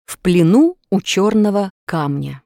В плену у черного камня.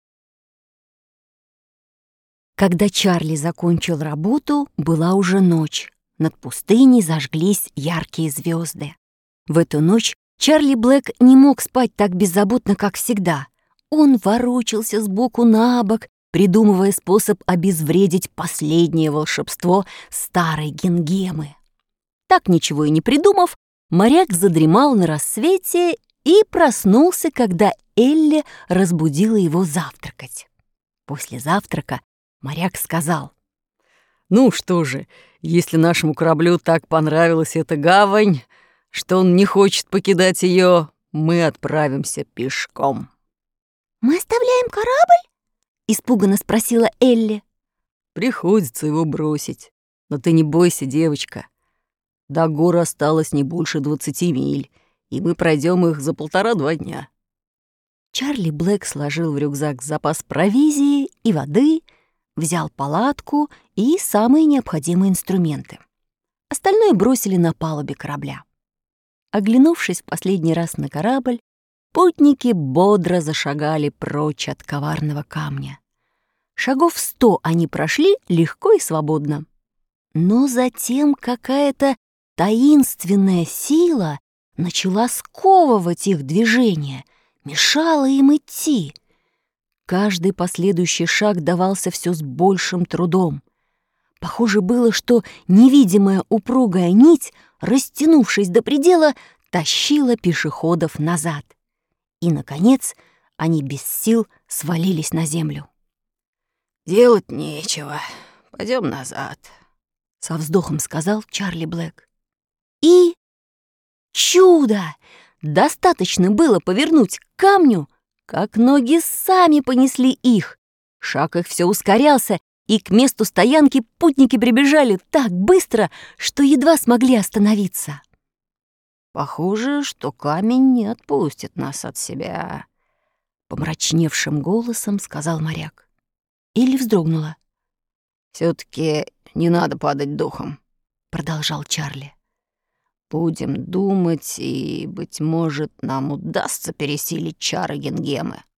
Когда Чарли закончил работу, была уже ночь. Над пустыней зажглись яркие звезды. В эту ночь Чарли Блэк не мог спать так беззаботно, как всегда. Он ворочался сбоку на бок, придумывая способ обезвредить последнее волшебство старой Гингемы. Так ничего и не придумав, моряк задремал на рассвете и проснулся, когда Элли разбудила его завтракать. После завтрака моряк сказал: «Ну что же, если нашему кораблю так понравилась эта гавань, что он не хочет покидать ее, мы отправимся пешком». «Мы оставляем корабль?» — испуганно спросила Элли. «Приходится его бросить. Но ты не бойся, девочка. До гор осталось не больше 20 миль, и мы пройдем их за 1,5-2 дня». Чарли Блэк сложил в рюкзак запас провизии и воды, взял палатку и самые необходимые инструменты. Остальное бросили на палубе корабля. Оглянувшись в последний раз на корабль, путники бодро зашагали прочь от коварного камня. Шагов 100 они прошли легко и свободно. Но затем какая-то таинственная сила начала сковывать их движение, мешала им идти. Каждый последующий шаг давался все с большим трудом. Похоже было, что невидимая упругая нить, растянувшись до предела, тащила пешеходов назад. И, наконец, они без сил свалились на землю. «Делать нечего. Пойдем назад», — со вздохом сказал Чарли Блэк. И чудо! Достаточно было повернуть к камню, как ноги сами понесли их. Шаг их все ускорялся, и к месту стоянки путники прибежали так быстро, что едва смогли остановиться. «Похоже, что камень не отпустит нас от себя», — помрачневшим голосом сказал моряк. Элли вздрогнула. «Все-таки не надо падать духом», — продолжал Чарли. «Будем думать, и, быть может, нам удастся пересилить чары Гингемы».